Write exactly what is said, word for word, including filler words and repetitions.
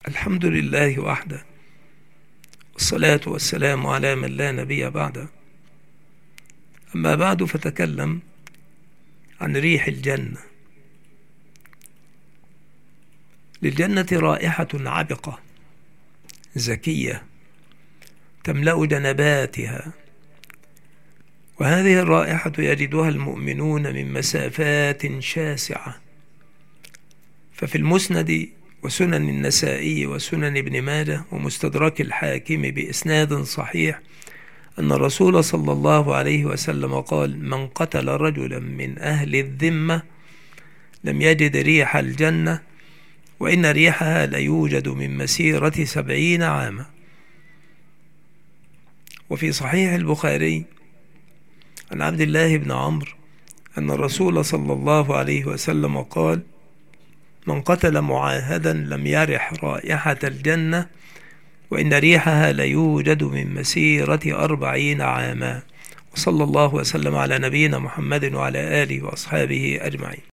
الحمد لله وحده، والصلاة والسلام على من لا نبي بعده. أما بعد، فتكلم عن ريح الجنة. للجنة رائحة عبقة زكية تملأ جنباتها، وهذه الرائحة يجدها المؤمنون من مسافات شاسعة. ففي المسند وسنن النسائي وسنن ابن ماجه ومستدرك الحاكم بإسناد صحيح أن الرسول صلى الله عليه وسلم قال: من قتل رجلا من أهل الذمة لم يجد ريح الجنة، وإن ريحها ليوجد من مسيرة سبعين عاما. وفي صحيح البخاري عن عبد الله بن عمرو أن الرسول صلى الله عليه وسلم قال: من قتل معاهدا لم يرح رائحة الجنة، وإن ريحها ليوجد من مسيرة أربعين عاما. وصلى الله وسلم على نبينا محمد وعلى آله وأصحابه أجمعين.